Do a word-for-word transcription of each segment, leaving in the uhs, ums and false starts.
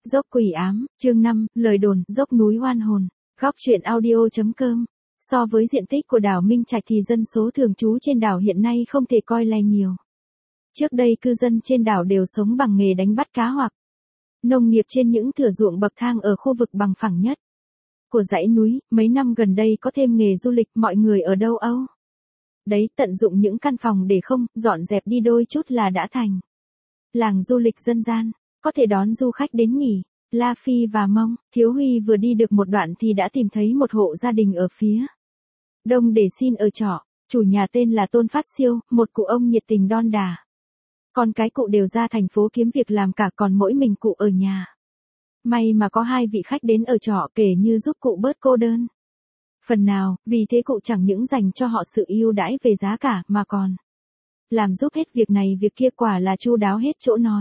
Dốc quỷ ám, chương năm, lời đồn, dốc núi oan hồn. Góc truyện audio.com. So với diện tích của đảo Minh Trạch thì dân số thường trú trên đảo hiện nay không thể coi là nhiều. Trước đây cư dân trên đảo đều sống bằng nghề đánh bắt cá hoặc nông nghiệp trên những thửa ruộng bậc thang ở khu vực bằng phẳng nhất của dãy núi. Mấy năm gần đây có thêm nghề du lịch, mọi người ở đâu Âu đấy tận dụng những căn phòng để không dọn dẹp đi đôi chút là đã thành làng du lịch dân gian, có thể đón du khách đến nghỉ. La Phi và Mông Thiếu Huy vừa đi được một đoạn thì đã tìm thấy một hộ gia đình ở phía đông để xin ở trọ. Chủ nhà tên là Tôn Phát Siêu, một cụ ông nhiệt tình đon đả. Con cái cụ đều ra thành phố kiếm việc làm cả, còn mỗi mình cụ ở nhà. May mà có hai vị khách đến ở trọ kể như giúp cụ bớt cô đơn phần nào, vì thế cụ chẳng những dành cho họ sự ưu đãi về giá cả mà còn làm giúp hết việc này việc kia, quả là chu đáo hết chỗ nói.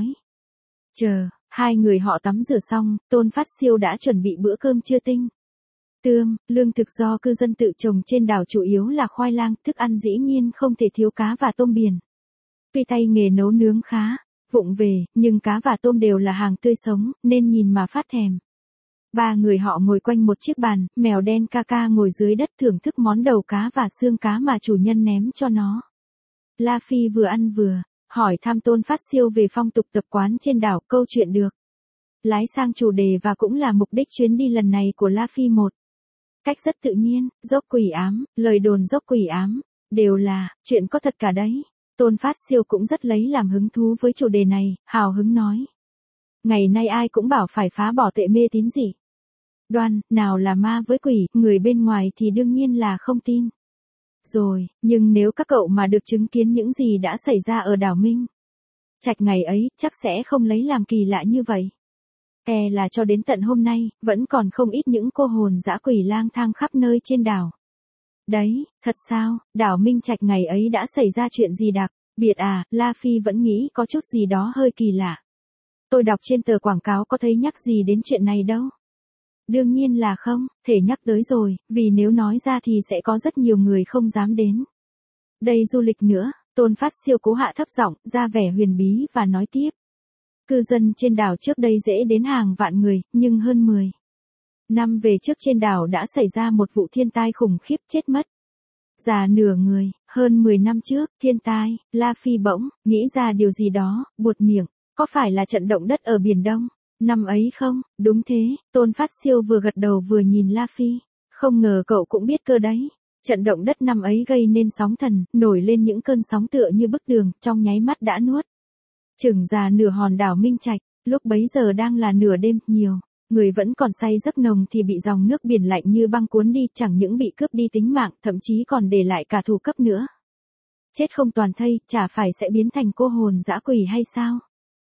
Chờ hai người họ tắm rửa xong, Tôn Phát Siêu đã chuẩn bị bữa cơm trưa tinh tươm. Lương thực do cư dân tự trồng trên đảo chủ yếu là khoai lang, thức ăn dĩ nhiên không thể thiếu cá và tôm biển. Tuy tay nghề nấu nướng khá vụng về, nhưng cá và tôm đều là hàng tươi sống, nên nhìn mà phát thèm. Ba người họ ngồi quanh một chiếc bàn, mèo đen Kaka ngồi dưới đất thưởng thức món đầu cá và xương cá mà chủ nhân ném cho nó. La Phi vừa ăn vừa hỏi thăm Tôn Phát Siêu về phong tục tập quán trên đảo. Câu chuyện được lái sang chủ đề và cũng là mục đích chuyến đi lần này của La Phi một cách rất tự nhiên. Dốc quỷ ám, lời đồn dốc quỷ ám đều là chuyện có thật cả đấy. Tôn Phát Siêu cũng rất lấy làm hứng thú với chủ đề này, hào hứng nói: ngày nay ai cũng bảo phải phá bỏ tệ mê tín dị đoan, nào là ma với quỷ, người bên ngoài thì đương nhiên là không tin rồi, nhưng nếu các cậu mà được chứng kiến những gì đã xảy ra ở đảo Minh Trạch ngày ấy, chắc sẽ không lấy làm kỳ lạ như vậy. E là cho đến tận hôm nay, vẫn còn không ít những cô hồn dã quỷ lang thang khắp nơi trên đảo. Đấy, thật sao, đảo Minh Trạch ngày ấy đã xảy ra chuyện gì đặc biệt à? La Phi vẫn nghĩ có chút gì đó hơi kỳ lạ. Tôi đọc trên tờ quảng cáo có thấy nhắc gì đến chuyện này đâu. Đương nhiên là không thể nhắc tới rồi, vì nếu nói ra thì sẽ có rất nhiều người không dám đến đây du lịch nữa. Tôn Phát Siêu cố hạ thấp giọng, ra vẻ huyền bí và nói tiếp. Cư dân trên đảo trước đây dễ đến hàng vạn người, nhưng hơn mười năm về trước trên đảo đã xảy ra một vụ thiên tai khủng khiếp, chết mất già nửa người. Hơn mười năm trước, thiên tai. La Phi bỗng nghĩ ra điều gì đó, buột miệng. Có phải là trận động đất ở Biển Đông năm ấy không? Đúng thế. Tôn Phát Siêu vừa gật đầu vừa nhìn La Phi. Không ngờ cậu cũng biết cơ đấy. Trận động đất năm ấy gây nên sóng thần, nổi lên những cơn sóng tựa như bức tường, trong nháy mắt đã nuốt chửng già nửa hòn đảo Minh Trạch. Lúc bấy giờ đang là nửa đêm, nhiều người vẫn còn say giấc nồng thì bị dòng nước biển lạnh như băng cuốn đi, chẳng những bị cướp đi tính mạng, thậm chí còn để lại cả thù cấp nữa. Chết không toàn thây, chả phải sẽ biến thành cô hồn dã quỷ hay sao?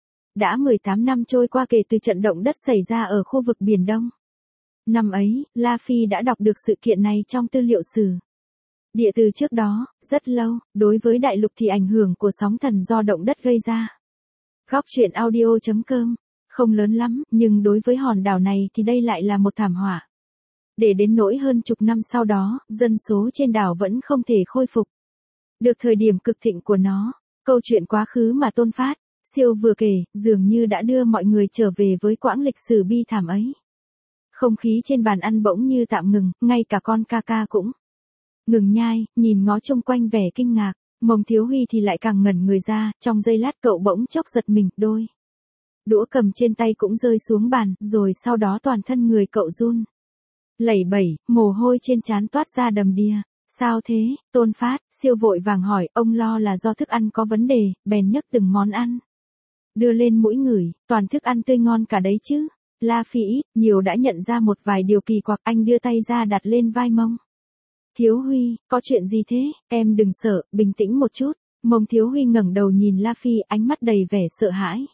Đã mười tám năm trôi qua kể từ trận động đất xảy ra ở khu vực Biển Đông. Năm ấy, La Phi đã đọc được sự kiện này trong tư liệu sử địa từ trước đó, rất lâu. Đối với đại lục thì ảnh hưởng của sóng thần do động đất gây ra. Góc truyện audio.com. Không lớn lắm, nhưng đối với hòn đảo này thì đây lại là một thảm họa. Để đến nỗi hơn chục năm sau đó, dân số trên đảo vẫn không thể khôi phục được thời điểm cực thịnh của nó. Câu chuyện quá khứ mà Tôn Phát Siêu vừa kể, dường như đã đưa mọi người trở về với quãng lịch sử bi thảm ấy. Không khí trên bàn ăn bỗng như tạm ngừng, ngay cả con Kaka cũng ngừng nhai, nhìn ngó chung quanh vẻ kinh ngạc. Mông Thiếu Huy thì lại càng ngẩn người ra, trong giây lát cậu bỗng chốc giật mình, đôi đũa cầm trên tay cũng rơi xuống bàn, rồi sau đó toàn thân người cậu run lẩy bẩy, mồ hôi trên trán toát ra đầm đìa. Sao thế? Tôn Phát Siêu vội vàng hỏi. Ông lo là do thức ăn có vấn đề, bèn nhấc từng món ăn đưa lên mũi ngửi, toàn thức ăn tươi ngon cả đấy chứ. La Phi ít nhiều đã nhận ra một vài điều kỳ quặc, anh đưa tay ra đặt lên vai Mông Thiếu Huy. Có chuyện gì thế? Em đừng sợ, bình tĩnh một chút. Mông Thiếu Huy ngẩng đầu nhìn La Phi, ánh mắt đầy vẻ sợ hãi.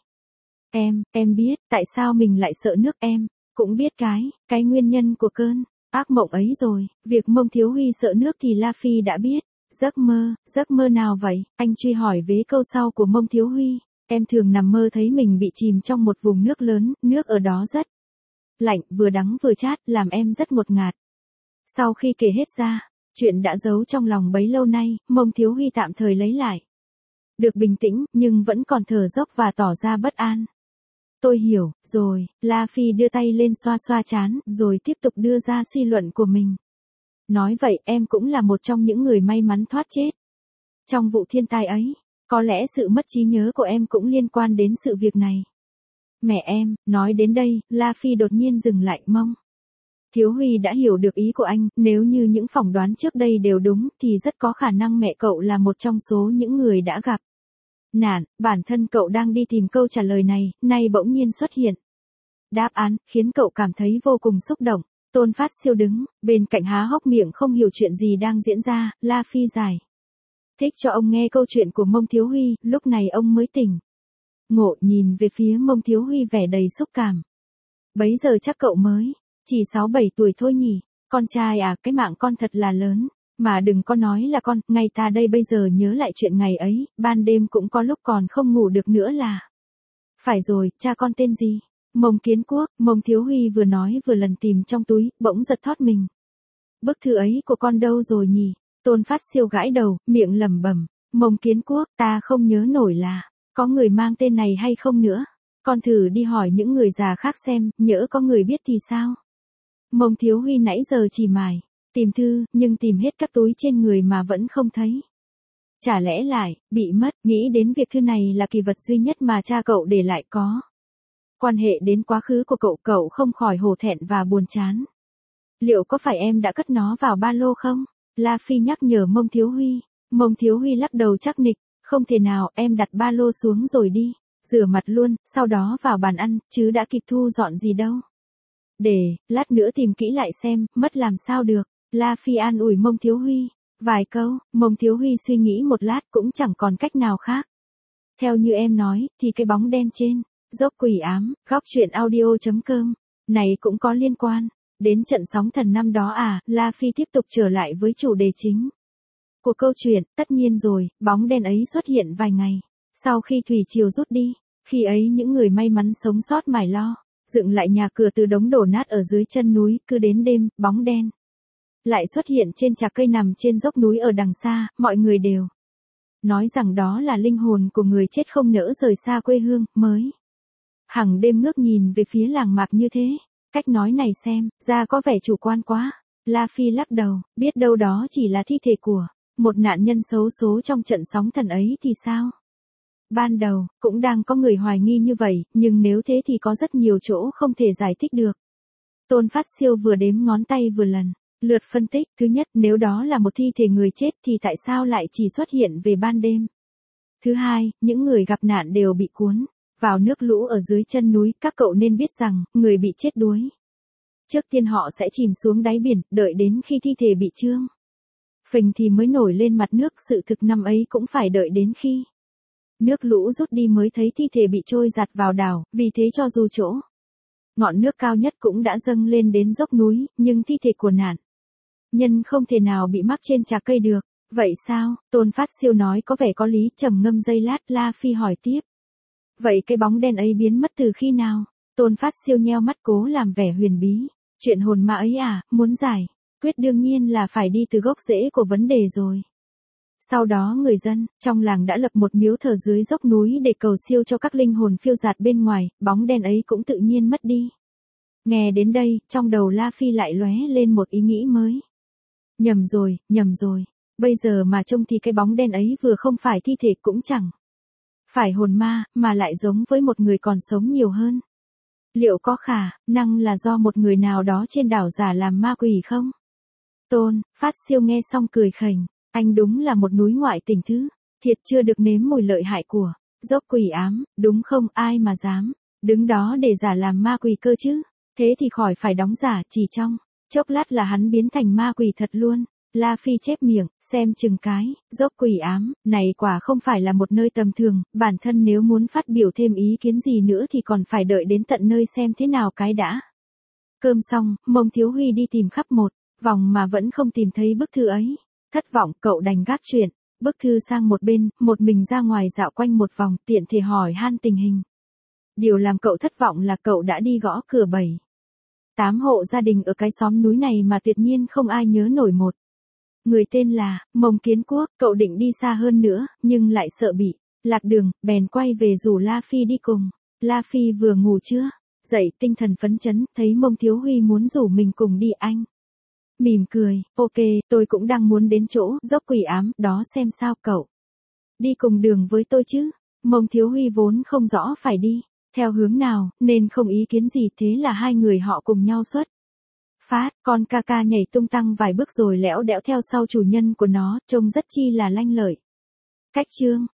Em, em biết, tại sao mình lại sợ nước, em cũng biết cái, cái nguyên nhân của cơn ác mộng ấy rồi. Việc Mông Thiếu Huy sợ nước thì La Phi đã biết. Giấc mơ, giấc mơ nào vậy? Anh truy hỏi vế câu sau của Mông Thiếu Huy. Em thường nằm mơ thấy mình bị chìm trong một vùng nước lớn, nước ở đó rất lạnh, vừa đắng vừa chát, làm em rất ngột ngạt. Sau khi kể hết ra chuyện đã giấu trong lòng bấy lâu nay, Mông Thiếu Huy tạm thời lấy lại được bình tĩnh, nhưng vẫn còn thở dốc và tỏ ra bất an. Tôi hiểu, rồi, La Phi đưa tay lên xoa xoa trán, rồi tiếp tục đưa ra suy luận của mình. Nói vậy, em cũng là một trong những người may mắn thoát chết. Trong vụ thiên tai ấy, có lẽ sự mất trí nhớ của em cũng liên quan đến sự việc này. Mẹ em, nói đến đây, La Phi đột nhiên dừng lại mông. Thiếu Huy đã hiểu được ý của anh, nếu như những phỏng đoán trước đây đều đúng thì rất có khả năng mẹ cậu là một trong số những người đã gặp nạn, bản thân cậu đang đi tìm câu trả lời này, nay bỗng nhiên xuất hiện. Đáp án, khiến cậu cảm thấy vô cùng xúc động. Tôn Phát Siêu đứng, bên cạnh há hốc miệng không hiểu chuyện gì đang diễn ra, La Phi giải thích cho ông nghe câu chuyện của Mông Thiếu Huy, lúc này ông mới tỉnh ngộ nhìn về phía Mông Thiếu Huy vẻ đầy xúc cảm. Bấy giờ chắc cậu mới chỉ sáu bảy tuổi thôi nhỉ, con trai à, cái mạng con thật là lớn, mà đừng có nói là con, ngay ta đây bây giờ nhớ lại chuyện ngày ấy, ban đêm cũng có lúc còn không ngủ được nữa là. Phải rồi, cha con tên gì? Mông Kiến Quốc. Mông Thiếu Huy vừa nói vừa lần tìm trong túi, bỗng giật thót mình. Bức thư ấy của con đâu rồi nhỉ? Tôn Phát Siêu gãi đầu, miệng lẩm bẩm, Mông Kiến Quốc, ta không nhớ nổi là có người mang tên này hay không nữa. Con thử đi hỏi những người già khác xem, nhỡ có người biết thì sao? Mông Thiếu Huy nãy giờ chỉ mải tìm thư, nhưng tìm hết các túi trên người mà vẫn không thấy. Chả lẽ lại bị mất, nghĩ đến việc thư này là kỳ vật duy nhất mà cha cậu để lại có quan hệ đến quá khứ của cậu, cậu không khỏi hổ thẹn và buồn chán. Liệu có phải em đã cất nó vào ba lô không? La Phi nhắc nhở Mông Thiếu Huy. Mông Thiếu Huy lắc đầu chắc nịch, không thể nào, em đặt ba lô xuống rồi đi, rửa mặt luôn, sau đó vào bàn ăn, chứ đã kịp thu dọn gì đâu. Để, lát nữa tìm kỹ lại xem, mất làm sao được. La Phi an ủi Mông Thiếu Huy. Vài câu, Mông Thiếu Huy suy nghĩ một lát cũng chẳng còn cách nào khác. Theo như em nói, thì cái bóng đen trên dốc quỷ ám, góc truyện audio.com, này cũng có liên quan đến trận sóng thần năm đó à. La Phi tiếp tục trở lại với chủ đề chính của câu chuyện. Tất nhiên rồi, bóng đen ấy xuất hiện vài ngày sau khi thủy triều rút đi. Khi ấy những người may mắn sống sót mải lo dựng lại nhà cửa từ đống đổ nát ở dưới chân núi, cứ đến đêm, bóng đen lại xuất hiện trên chạc cây nằm trên dốc núi ở đằng xa. Mọi người đều nói rằng đó là linh hồn của người chết không nỡ rời xa quê hương, mới hằng đêm ngước nhìn về phía làng mạc như thế. Cách nói này xem ra có vẻ chủ quan quá. La Phi lắc đầu, biết đâu đó chỉ là thi thể của một nạn nhân xấu số trong trận sóng thần ấy thì sao? Ban đầu, cũng đang có người hoài nghi như vậy, nhưng nếu thế thì có rất nhiều chỗ không thể giải thích được. Tôn Phát Siêu vừa đếm ngón tay vừa lần lượt phân tích. Thứ nhất, nếu đó là một thi thể người chết thì tại sao lại chỉ xuất hiện về ban đêm? Thứ hai, những người gặp nạn đều bị cuốn vào nước lũ ở dưới chân núi. Các cậu nên biết rằng, người bị chết đuối trước tiên họ sẽ chìm xuống đáy biển, đợi đến khi thi thể bị trương phình thì mới nổi lên mặt nước. Sự thực năm ấy cũng phải đợi đến khi nước lũ rút đi mới thấy thi thể bị trôi giạt vào đảo. Vì thế cho dù chỗ ngọn nước cao nhất cũng đã dâng lên đến dốc núi, nhưng thi thể của nạn nhân không thể nào bị mắc trên chạc cây được. Vậy sao? Tôn Phát Siêu nói có vẻ có lý. Trầm ngâm giây lát, La Phi hỏi tiếp. Vậy cái bóng đen ấy biến mất từ khi nào? Tôn Phát Siêu nheo mắt cố làm vẻ huyền bí. Chuyện hồn ma ấy à, muốn giải quyết đương nhiên là phải đi từ gốc rễ của vấn đề rồi. Sau đó người dân trong làng đã lập một miếu thờ dưới dốc núi để cầu siêu cho các linh hồn phiêu dạt bên ngoài, bóng đen ấy cũng tự nhiên mất đi. Nghe đến đây, trong đầu La Phi lại lóe lên một ý nghĩ mới. Nhầm rồi, nhầm rồi. Bây giờ mà trông thì cái bóng đen ấy vừa không phải thi thể cũng chẳng phải hồn ma, mà lại giống với một người còn sống nhiều hơn. Liệu có khả năng là do một người nào đó trên đảo giả làm ma quỷ không? Tôn Phát Siêu nghe xong cười khành. Anh đúng là một núi ngoại tình thứ. Thiệt chưa được nếm mùi lợi hại của dốc quỷ ám, đúng không? Ai mà dám đứng đó để giả làm ma quỷ cơ chứ? Thế thì khỏi phải đóng giả, chỉ trong chốc lát là hắn biến thành ma quỷ thật luôn. La Phi chép miệng, xem chừng cái dốc quỷ ám này quả không phải là một nơi tầm thường. Bản thân nếu muốn phát biểu thêm ý kiến gì nữa thì còn phải đợi đến tận nơi xem thế nào cái đã. Cơm xong, Mông Thiếu Huy đi tìm khắp một vòng mà vẫn không tìm thấy bức thư ấy. Thất vọng, cậu đành gác chuyện bức thư sang một bên, một mình ra ngoài dạo quanh một vòng, tiện thể hỏi han tình hình. Điều làm cậu thất vọng là cậu đã đi gõ cửa bảy tám hộ gia đình ở cái xóm núi này mà tuyệt nhiên không ai nhớ nổi một người tên là Mông Kiến Quốc. Cậu định đi xa hơn nữa, nhưng lại sợ bị lạc đường, bèn quay về rủ La Phi đi cùng. La Phi vừa ngủ chưa? Dậy tinh thần phấn chấn, thấy Mông Thiếu Huy muốn rủ mình cùng đi anh. Mỉm cười, ok, tôi cũng đang muốn đến chỗ dốc quỷ ám, đó xem sao cậu. Đi cùng đường với tôi chứ? Mông Thiếu Huy vốn không rõ phải đi theo hướng nào, nên không ý kiến gì, thế là hai người họ cùng nhau xuất phát, con ca ca nhảy tung tăng vài bước rồi lẽo đẽo theo sau chủ nhân của nó, trông rất chi là lanh lợi. Cách chương